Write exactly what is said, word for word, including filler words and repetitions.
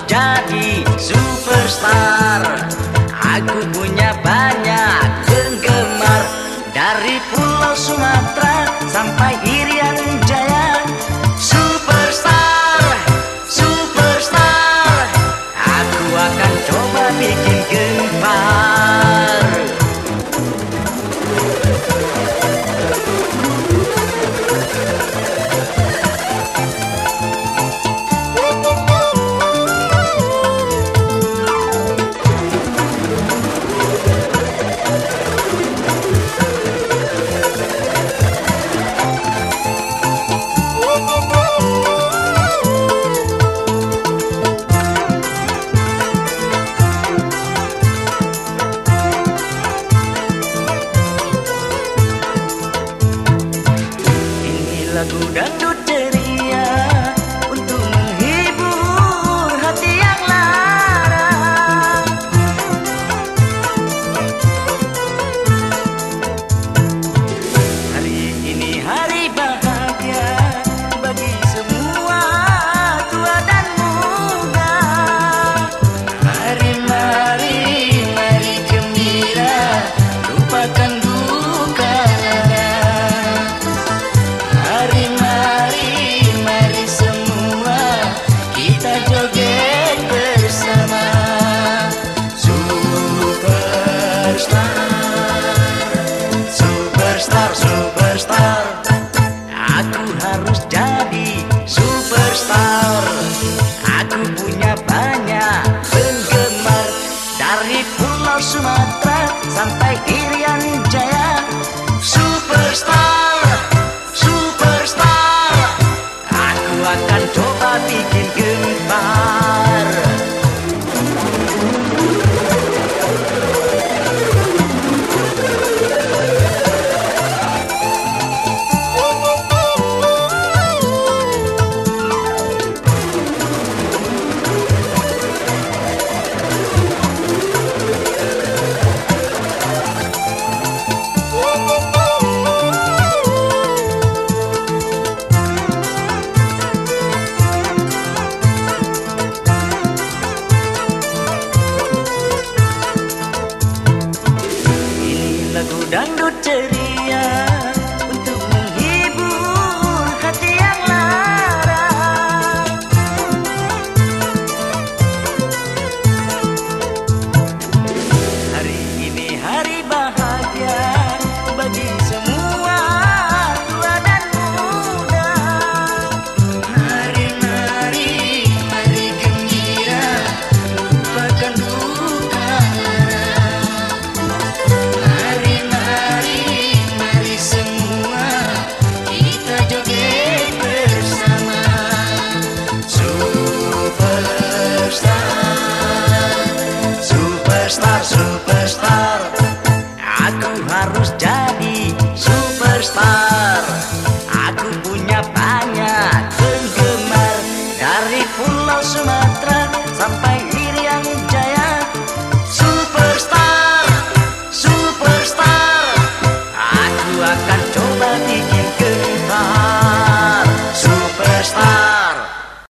jadi superstar. Aku punya banyak penggemar, dari Pulau Sumatera sampai Irian Jaya. Superstar, superstar, aku akan coba bikin gempar. Lagu dangdut ceria untuk menghibur hati yang lara. Hari ini hari bahagia bagi semua tua dan muda. Mari, mari, mari gembira, lupakan duka lara. Mari, mari, mari semua kita joget bersama. Superstar, superstar, superstar, aku harus jadi superstar. Aku punya banyak penggemar, dari Pulau Sumatera sampai Irian Jaya. Superstar, superstar, aku akan coba bikin gempar. Lagu dangdut ceria untuk menghibur hati yang lara. Hari ini hari bahagia bagi semua tua dan muda. Mari, mari, mari gembira, lupakan duka lara. Superstar, superstar, aku harus jadi superstar. Aku punya banyak penggemar, dari Pulau Sumatera sampai Irian Jaya. Superstar, superstar, aku akan coba bikin